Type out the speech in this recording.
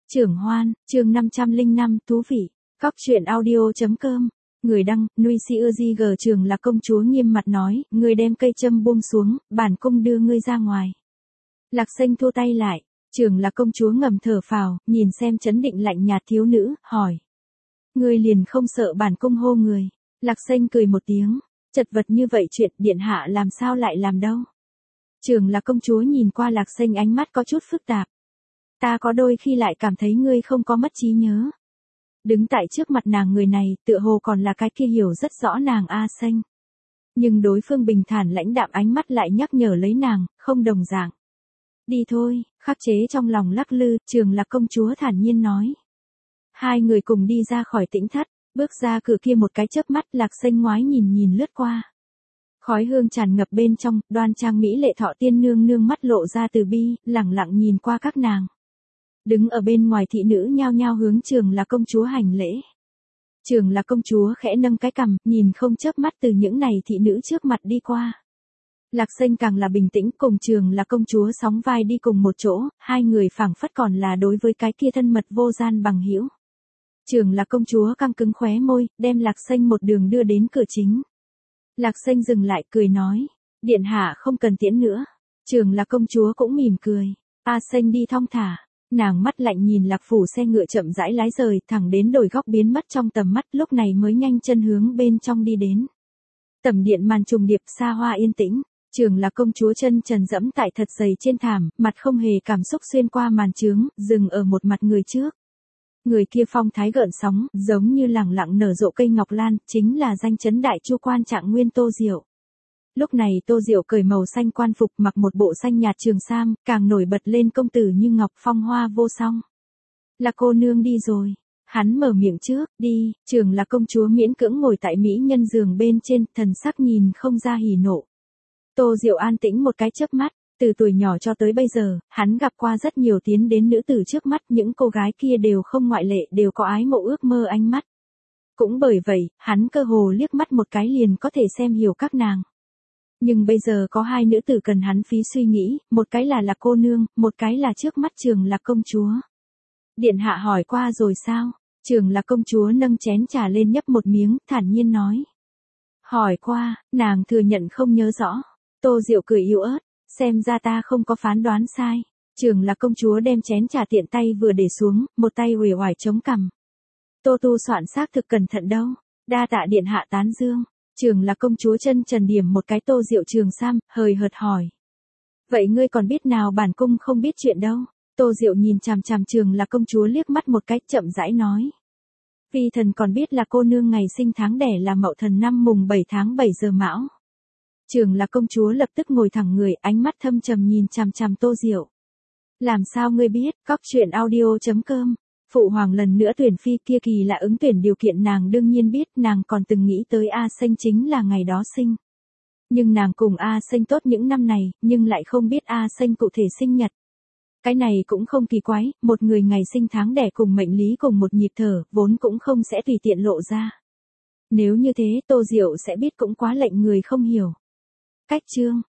Trưởng Hoan, chương 505, thú vị. Cóc truyện audio.com. Người đăng, Nuôi Si Ưa Di Gờ. Trường Lạc công chúa nghiêm mặt nói, người đem cây châm buông xuống, bản cung đưa ngươi ra ngoài. Lạc Xanh thua tay lại. Trường Lạc công chúa ngầm thở phào, nhìn xem trấn định lạnh nhạt thiếu nữ, hỏi. Ngươi liền không sợ bản cung hô người. Lạc Xanh cười một tiếng, chật vật như vậy chuyện điện hạ làm sao lại làm đâu. Trường Lạc công chúa nhìn qua Lạc Xanh ánh mắt có chút phức tạp. Ta có đôi khi lại cảm thấy ngươi không có mất trí nhớ. Đứng tại trước mặt nàng người này tựa hồ còn là cái kia hiểu rất rõ nàng A Xanh. Nhưng đối phương bình thản lãnh đạm ánh mắt lại nhắc nhở lấy nàng, không đồng dạng. Đi thôi, khắc chế trong lòng lắc lư, Trường Lạc công chúa thản nhiên nói. Hai người cùng đi ra khỏi tĩnh thất, bước ra cửa kia một cái chớp mắt Lạc Xanh ngoái nhìn lướt qua. Khói hương tràn ngập bên trong, đoan trang mỹ lệ Thọ Tiên nương nương mắt lộ ra từ bi, lẳng lặng nhìn qua các nàng. Đứng ở bên ngoài thị nữ nhao nhao hướng Trường Lạc công chúa hành lễ. Trường Lạc công chúa khẽ nâng cái cằm, nhìn không chớp mắt từ những này thị nữ trước mặt đi qua. Lạc Xanh càng là bình tĩnh cùng Trường Lạc công chúa sóng vai đi cùng một chỗ, hai người phảng phất còn là đối với cái kia thân mật vô gian bằng hữu. Trường Lạc công chúa căng cứng khóe môi, đem Lạc Xanh một đường đưa đến cửa chính. Lạc Xanh dừng lại cười nói, điện hạ không cần tiễn nữa. Trường Lạc công chúa cũng mỉm cười, A Xanh đi thong thả. Nàng mắt lạnh nhìn Lạc phủ xe ngựa chậm rãi lái rời thẳng đến đồi góc biến mất trong tầm mắt, lúc này mới nhanh chân hướng bên trong đi đến. Tầm điện màn trùng điệp xa hoa yên tĩnh, Trường Lạc công chúa chân trần dẫm tại thật dày trên thảm, mặt không hề cảm xúc xuyên qua màn trướng, dừng ở một mặt người trước. Người kia phong thái gợn sóng, giống như lẳng lặng nở rộ cây ngọc lan, chính là danh chấn đại chu quan Trạng Nguyên Tô Diệu. Lúc này Tô Diệu cởi màu xanh quan phục, mặc một bộ xanh nhạt trường sam, càng nổi bật lên công tử như ngọc, phong hoa vô song. Là cô nương đi rồi. Hắn mở miệng trước, đi. Trường Lạc công chúa miễn cưỡng ngồi tại mỹ nhân giường bên trên, thần sắc nhìn không ra hỉ nộ. Tô Diệu an tĩnh một cái chớp mắt, từ tuổi nhỏ cho tới bây giờ, hắn gặp qua rất nhiều tiến đến nữ tử trước mắt, những cô gái kia đều không ngoại lệ, đều có ái mộ ước mơ ánh mắt. Cũng bởi vậy, hắn cơ hồ liếc mắt một cái liền có thể xem hiểu các nàng. Nhưng bây giờ có hai nữ tử cần hắn phí suy nghĩ, một cái là Lạc cô nương, một cái là trước mắt Trường Lạc công chúa. Điện hạ hỏi qua rồi sao? Trường Lạc công chúa nâng chén trà lên nhấp một miếng, thản nhiên nói. Hỏi qua, nàng thừa nhận không nhớ rõ. Tô Diệu cười yếu ớt, xem ra ta không có phán đoán sai. Trường Lạc công chúa đem chén trà tiện tay vừa để xuống, một tay uể oải chống cằm. Tô tu soạn xác thực cẩn thận đâu, đa tạ điện hạ tán dương. Trường Lạc công chúa chân trần điểm một cái Tô Diệu trường sam, hời hợt hỏi. Vậy ngươi còn biết nào bản cung không biết chuyện đâu? Tô Diệu nhìn chằm chằm Trường Lạc công chúa liếc mắt một cái, chậm rãi nói. Phi thần còn biết là cô nương ngày sinh tháng đẻ là Mậu Thần năm mùng 7 tháng 7 giờ Mão. Trường Lạc công chúa lập tức ngồi thẳng người, ánh mắt thâm trầm nhìn chằm chằm Tô Diệu. Làm sao ngươi biết? Cóc truyện audio.com. Phụ hoàng lần nữa tuyển phi kia kỳ lạ ứng tuyển điều kiện nàng đương nhiên biết, nàng còn từng nghĩ tới A Xanh chính là ngày đó sinh. Nhưng nàng cùng A Xanh tốt những năm này, nhưng lại không biết A Xanh cụ thể sinh nhật. Cái này cũng không kỳ quái, một người ngày sinh tháng đẻ cùng mệnh lý cùng một nhịp thở, vốn cũng không sẽ tùy tiện lộ ra. Nếu như thế Tô Diệu sẽ biết cũng quá lệnh người không hiểu. Cách chương.